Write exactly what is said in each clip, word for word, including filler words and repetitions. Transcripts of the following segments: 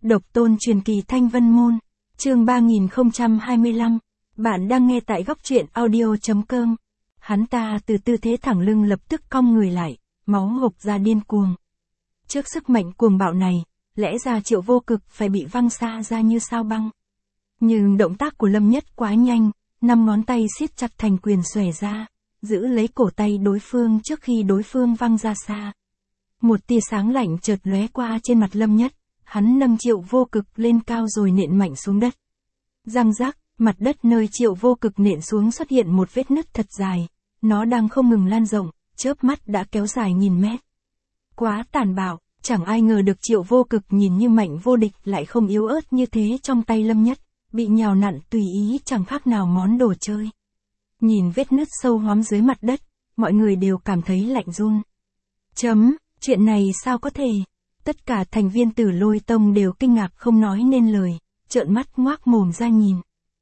Độc tôn truyền kỳ Thanh Vân Môn, chương ba nghìn không trăm hai mươi lăm, bạn đang nghe tại góc truyện audio.com. Hắn ta từ tư thế thẳng lưng lập tức cong người lại, máu hộc ra điên cuồng. Trước sức mạnh cuồng bạo này, lẽ ra Triệu Vô Cực phải bị văng xa ra như sao băng. Nhưng động tác của Lâm Nhất quá nhanh, năm ngón tay siết chặt thành quyền xòe ra, giữ lấy cổ tay đối phương trước khi đối phương văng ra xa. Một tia sáng lạnh chợt lóe qua trên mặt Lâm Nhất, hắn nâng Triệu Vô Cực lên cao rồi nện mạnh xuống đất. Răng rắc, mặt đất nơi Triệu Vô Cực nện xuống xuất hiện một vết nứt thật dài, nó đang không ngừng lan rộng, chớp mắt đã kéo dài nghìn mét. Quá tàn bạo, chẳng ai ngờ được Triệu Vô Cực nhìn như mạnh vô địch lại không yếu ớt như thế trong tay Lâm Nhất, bị nhào nặn tùy ý chẳng khác nào món đồ chơi. Nhìn vết nứt sâu hoắm dưới mặt đất, mọi người đều cảm thấy lạnh run. Chấm, chuyện này sao có thể? Tất cả thành viên Tử Lôi Tông đều kinh ngạc không nói nên lời, trợn mắt ngoác mồm ra nhìn.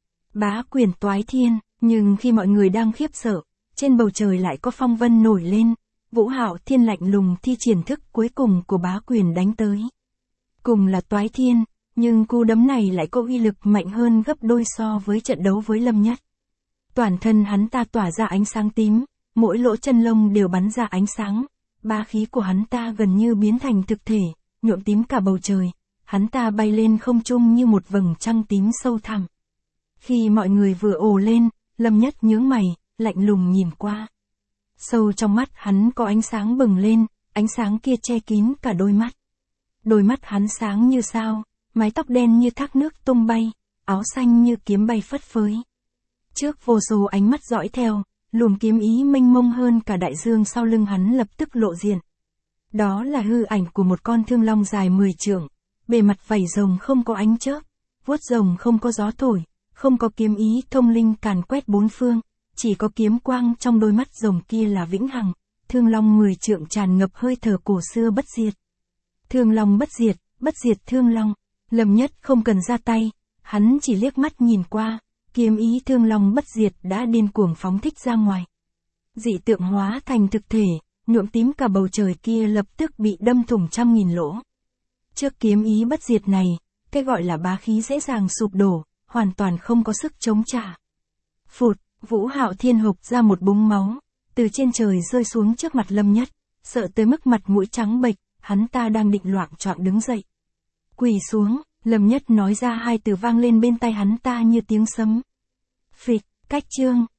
Bá quyền toái thiên, nhưng khi mọi người đang khiếp sợ, trên bầu trời lại có phong vân nổi lên, Vũ Hạo Thiên lạnh lùng thi triển thức cuối cùng của bá quyền đánh tới. Cùng là toái thiên, nhưng cú đấm này lại có uy lực mạnh hơn gấp đôi so với trận đấu với Lâm Nhất. Toàn thân hắn ta tỏa ra ánh sáng tím, mỗi lỗ chân lông đều bắn ra ánh sáng. Bá khí của hắn ta gần như biến thành thực thể, nhuộm tím cả bầu trời, hắn ta bay lên không trung như một vầng trăng tím sâu thẳm. Khi mọi người vừa ồ lên, Lâm Nhất nhướng mày, lạnh lùng nhìn qua. Sâu trong mắt hắn có ánh sáng bừng lên, ánh sáng kia che kín cả đôi mắt. Đôi mắt hắn sáng như sao, mái tóc đen như thác nước tung bay, áo xanh như kiếm bay phất phới. Trước vô số ánh mắt dõi theo, luồng kiếm ý mênh mông hơn cả đại dương sau lưng hắn lập tức lộ diện. Đó là hư ảnh của một con thương long dài mười trượng, bề mặt vảy rồng không có ánh chớp, vuốt rồng không có gió thổi, không có kiếm ý thông linh càn quét bốn phương, chỉ có kiếm quang trong đôi mắt rồng kia là vĩnh hằng. Thương long mười trượng tràn ngập hơi thở cổ xưa bất diệt. Thương long bất diệt, bất diệt thương long. Lâm Nhất không cần ra tay, hắn chỉ liếc mắt nhìn qua. Kiếm ý thương long bất diệt đã điên cuồng phóng thích ra ngoài. Dị tượng hóa thành thực thể, nhuộm tím cả bầu trời kia lập tức bị đâm thủng trăm nghìn lỗ. Trước kiếm ý bất diệt này, cái gọi là bá khí dễ dàng sụp đổ, hoàn toàn không có sức chống trả. Phụt, Vũ Hạo Thiên hộc ra một búng máu, từ trên trời rơi xuống trước mặt Lâm Nhất, sợ tới mức mặt mũi trắng bệch, hắn ta đang định loạng choạng đứng dậy. Quỳ xuống. Lâm Nhất nói ra hai từ vang lên bên tai hắn ta như tiếng sấm. Phịch, cách chương,